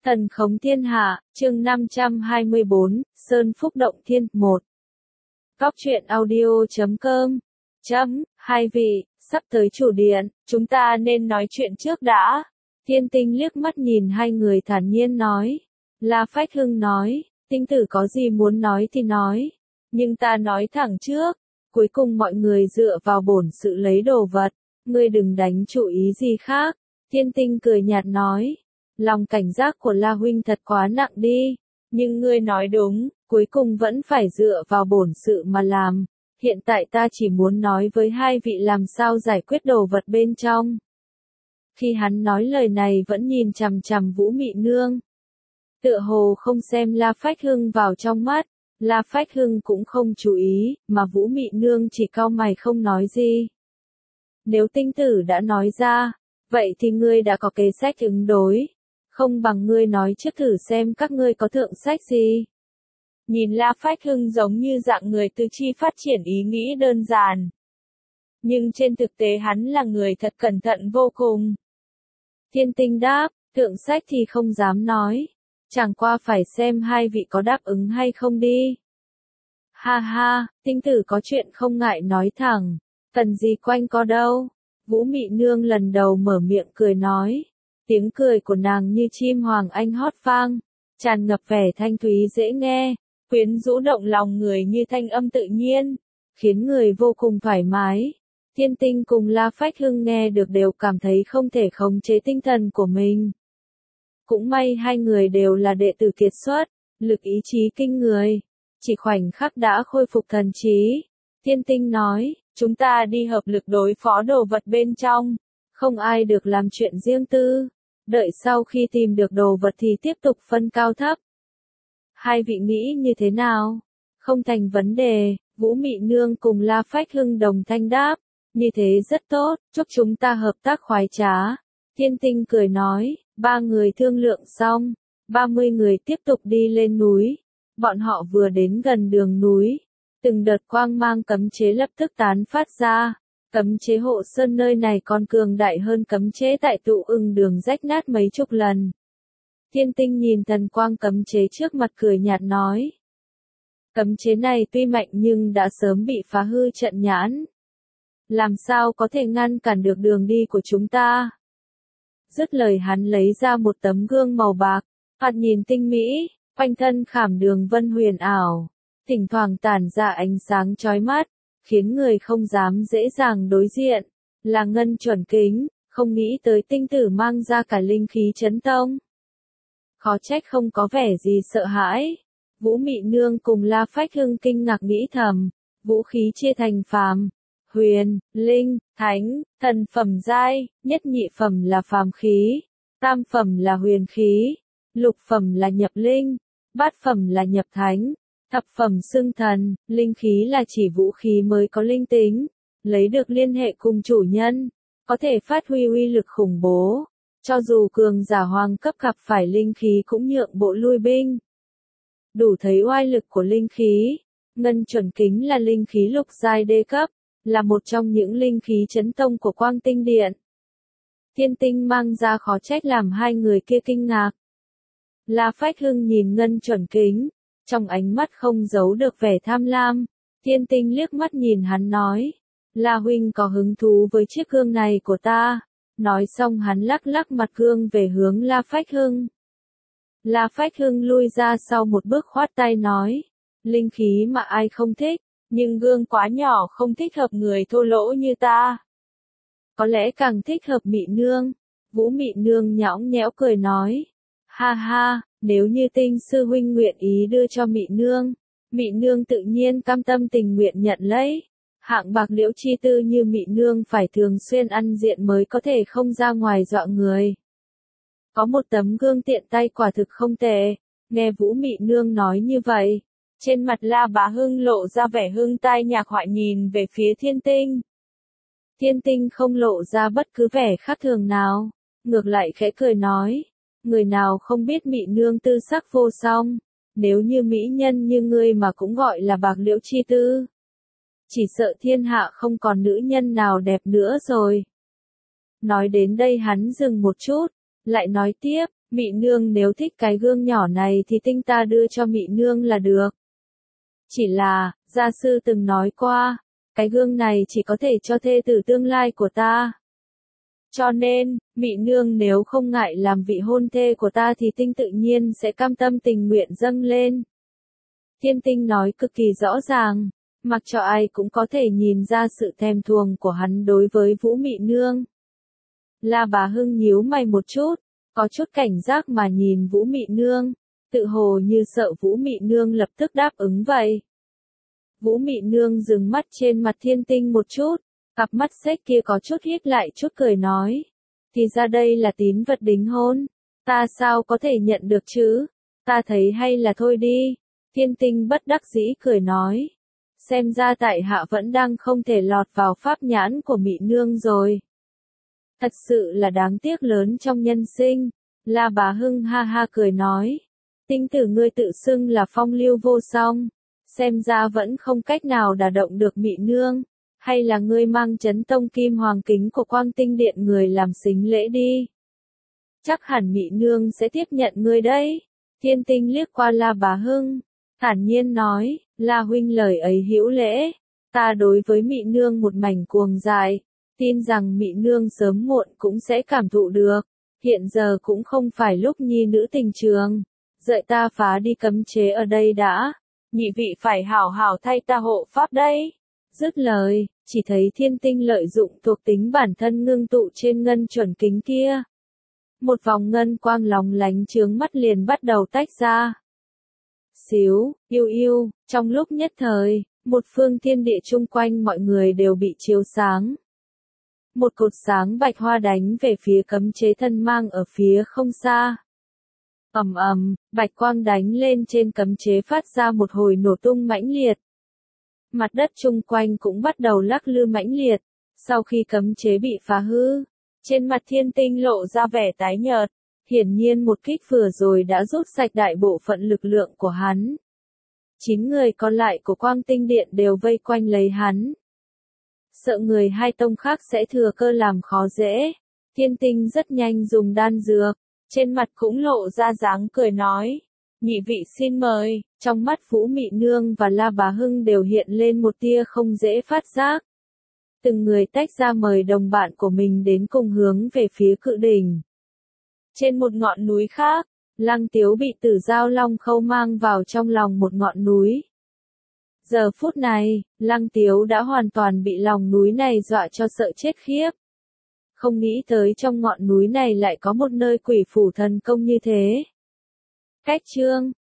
Thần khống thiên hạ, chương 524, Sơn Phúc Động Thiên, 1. Góc truyện audio.com. Hai vị, sắp tới chủ điện, chúng ta nên nói chuyện trước đã. Thiên Tinh liếc mắt nhìn hai người thản nhiên nói. La Phách Hưng nói, Tinh tử có gì muốn nói thì nói. Nhưng ta nói thẳng trước, cuối cùng mọi người dựa vào bổn sự lấy đồ vật, ngươi đừng đánh chủ ý gì khác. Thiên Tinh cười nhạt nói. Lòng cảnh giác của La huynh thật quá nặng đi, nhưng ngươi nói đúng, cuối cùng vẫn phải dựa vào bổn sự mà làm. Hiện tại ta chỉ muốn nói với hai vị làm sao giải quyết đồ vật bên trong. Khi hắn nói lời này vẫn nhìn chằm chằm Vũ Mị Nương. Tựa hồ không xem La Phách Hưng vào trong mắt, La Phách Hưng cũng không chú ý, mà Vũ Mị Nương chỉ cau mày không nói gì. Nếu Tinh tử đã nói ra, vậy thì ngươi đã có kế sách ứng đối. Không bằng ngươi nói trước thử xem các ngươi có thượng sách gì. Nhìn La Phách Hưng giống như dạng người tư chi phát triển ý nghĩ đơn giản. Nhưng trên thực tế hắn là người thật cẩn thận vô cùng. Thiên Tinh đáp, thượng sách thì không dám nói. Chẳng qua phải xem hai vị có đáp ứng hay không đi. Ha ha, Tinh tử có chuyện không ngại nói thẳng. Cần gì quanh co đâu. Vũ Mị Nương lần đầu mở miệng cười nói. Tiếng cười của nàng như chim hoàng anh hót vang, tràn ngập vẻ thanh thúy dễ nghe, quyến rũ động lòng người như thanh âm tự nhiên, khiến người vô cùng thoải mái. Thiên Tinh cùng La Phách Hưng nghe được đều cảm thấy không thể khống chế tinh thần của mình. Cũng may hai người đều là đệ tử kiệt xuất, lực ý chí kinh người, chỉ khoảnh khắc đã khôi phục thần trí. Thiên Tinh nói, chúng ta đi hợp lực đối phó đồ vật bên trong. Không ai được làm chuyện riêng tư, đợi sau khi tìm được đồ vật thì tiếp tục phân cao thấp. Hai vị nghĩ như thế nào? Không thành vấn đề, Vũ Mị Nương cùng La Phách Hưng đồng thanh đáp, như thế rất tốt, chúc chúng ta hợp tác khoái trá. Thiên Tinh cười nói, ba người thương lượng xong, 30 người tiếp tục đi lên núi. Bọn họ vừa đến gần đường núi, từng đợt quang mang cấm chế lập tức tán phát ra. Cấm chế hộ sơn nơi này còn cường đại hơn cấm chế tại tụ ưng đường rách nát mấy chục lần. Thiên Tinh nhìn thần quang cấm chế trước mặt cười nhạt nói. Cấm chế này tuy mạnh nhưng đã sớm bị phá hư trận nhãn. Làm sao có thể ngăn cản được đường đi của chúng ta? Dứt lời hắn lấy ra một tấm gương màu bạc, thoạt nhìn tinh mỹ, quanh thân khảm đường vân huyền ảo, thỉnh thoảng tản ra ánh sáng chói mắt. Khiến người không dám dễ dàng đối diện, là ngân chuẩn kính, không nghĩ tới Tinh tử mang ra cả linh khí chấn tông. Khó trách không có vẻ gì sợ hãi. Vũ Mị Nương cùng La Phách Hưng kinh ngạc nghĩ thầm, vũ khí chia thành phàm, huyền, linh, thánh, thần phẩm giai, nhất nhị phẩm là phàm khí, tam phẩm là huyền khí, lục phẩm là nhập linh, bát phẩm là nhập thánh. Thập phẩm xưng thần, linh khí là chỉ vũ khí mới có linh tính, lấy được liên hệ cùng chủ nhân, có thể phát huy uy lực khủng bố. Cho dù cường giả hoàng cấp gặp phải linh khí cũng nhượng bộ lui binh. Đủ thấy oai lực của linh khí. Ngân chuẩn kính là linh khí lục giai đê cấp, là một trong những linh khí chấn tông của Quang Tinh Điện. Thiên Tinh mang ra khó trách làm hai người kia kinh ngạc. La Phách Hưng nhìn ngân chuẩn kính. Trong ánh mắt không giấu được vẻ tham lam, Thiên Tinh liếc mắt nhìn hắn nói, La huynh có hứng thú với chiếc gương này của ta. Nói xong hắn lắc lắc mặt gương về hướng La Phách Hưng. La Phách Hưng lui ra sau một bước khoát tay nói, linh khí mà ai không thích, nhưng gương quá nhỏ không thích hợp người thô lỗ như ta. Có lẽ càng thích hợp Mị Nương. Vũ Mị Nương nhõng nhẽo cười nói, ha ha. Nếu như Tinh sư huynh nguyện ý đưa cho Mị Nương tự nhiên cam tâm tình nguyện nhận lấy. Hạng bạc liễu chi tư như Mị Nương phải thường xuyên ăn diện mới có thể không ra ngoài dọa người. Có một tấm gương tiện tay quả thực không tệ. Nghe Vũ Mị Nương nói như vậy, trên mặt La Bá Hưng lộ ra vẻ hưng tai nhạc họa nhìn về phía Thiên Tinh. Thiên Tinh không lộ ra bất cứ vẻ khác thường nào, ngược lại khẽ cười nói. Người nào không biết Mị Nương tư sắc vô song, nếu như mỹ nhân như ngươi mà cũng gọi là bạc liễu chi tư. Chỉ sợ thiên hạ không còn nữ nhân nào đẹp nữa rồi. Nói đến đây hắn dừng một chút, lại nói tiếp, Mị nương nếu thích cái gương nhỏ này thì tinh ta đưa cho mị nương là được. Chỉ là, gia sư từng nói qua, cái gương này chỉ có thể cho thê tử tương lai của ta. Cho nên, mị nương nếu không ngại làm vị hôn thê của ta thì tinh tự nhiên sẽ cam tâm tình nguyện dâng lên. Thiên Tinh nói cực kỳ rõ ràng, mặc cho ai cũng có thể nhìn ra sự thèm thuồng của hắn đối với Vũ Mị Nương. La Bá Hưng nhíu mày một chút, có chút cảnh giác mà nhìn Vũ Mị Nương, tự hồ như sợ Vũ Mị Nương lập tức đáp ứng vậy. Vũ Mị Nương dừng mắt trên mặt Thiên Tinh một chút, cặp mắt xếch kia có chút híp lại chút cười nói. Thì ra đây là tín vật đính hôn, ta sao có thể nhận được chứ, ta thấy hay là thôi đi. Thiên Tinh bất đắc dĩ cười nói. Xem ra tại hạ vẫn đang không thể lọt vào pháp nhãn của Mị Nương rồi. Thật sự là đáng tiếc lớn trong nhân sinh. La Bá Hưng ha ha cười nói. Tinh tử ngươi tự xưng là phong lưu vô song. Xem ra vẫn không cách nào đả động được Mị Nương. Hay là ngươi mang chấn tông kim hoàng kính của Quang Tinh Điện người làm sính lễ đi. Chắc hẳn Mị Nương sẽ tiếp nhận ngươi đấy. Thiên Tinh liếc qua La Bá Hưng, thản nhiên nói, La huynh lời ấy hữu lễ, ta đối với Mị Nương một mảnh cuồng dại, tin rằng Mị Nương sớm muộn cũng sẽ cảm thụ được, hiện giờ cũng không phải lúc nhi nữ tình trường, đợi ta phá đi cấm chế ở đây đã, nhị vị phải hảo hảo thay ta hộ pháp đấy. Dứt lời, chỉ thấy Thiên Tinh lợi dụng thuộc tính bản thân ngưng tụ trên ngân chuẩn kính kia. Một vòng ngân quang lóng lánh chướng mắt liền bắt đầu tách ra. Xíu, yêu yêu, trong lúc nhất thời, một phương thiên địa chung quanh mọi người đều bị chiếu sáng. Một cột sáng bạch hoa đánh về phía cấm chế thân mang ở phía không xa. Ầm ầm, bạch quang đánh lên trên cấm chế phát ra một hồi nổ tung mãnh liệt. Mặt đất chung quanh cũng bắt đầu lắc lư mãnh liệt, sau khi cấm chế bị phá hư. Trên mặt Thiên Tinh lộ ra vẻ tái nhợt, hiển nhiên một kích vừa rồi đã rút sạch đại bộ phận lực lượng của hắn. 9 người còn lại của Quang Tinh Điện đều vây quanh lấy hắn. Sợ người hai tông khác sẽ thừa cơ làm khó dễ. Thiên Tinh rất nhanh dùng đan dược, trên mặt cũng lộ ra dáng cười nói. Nhị vị xin mời, trong mắt Vũ Mị Nương và La Bá Hưng đều hiện lên một tia không dễ phát giác. Từng người tách ra mời đồng bạn của mình đến cùng hướng về phía cự đỉnh. Trên một ngọn núi khác, Lăng Tiếu bị Tử Giao Long Khâu mang vào trong lòng một ngọn núi. Giờ phút này, Lăng Tiếu đã hoàn toàn bị lòng núi này dọa cho sợ chết khiếp. Không nghĩ tới trong ngọn núi này lại có một nơi quỷ phủ thần công như thế. Cách chương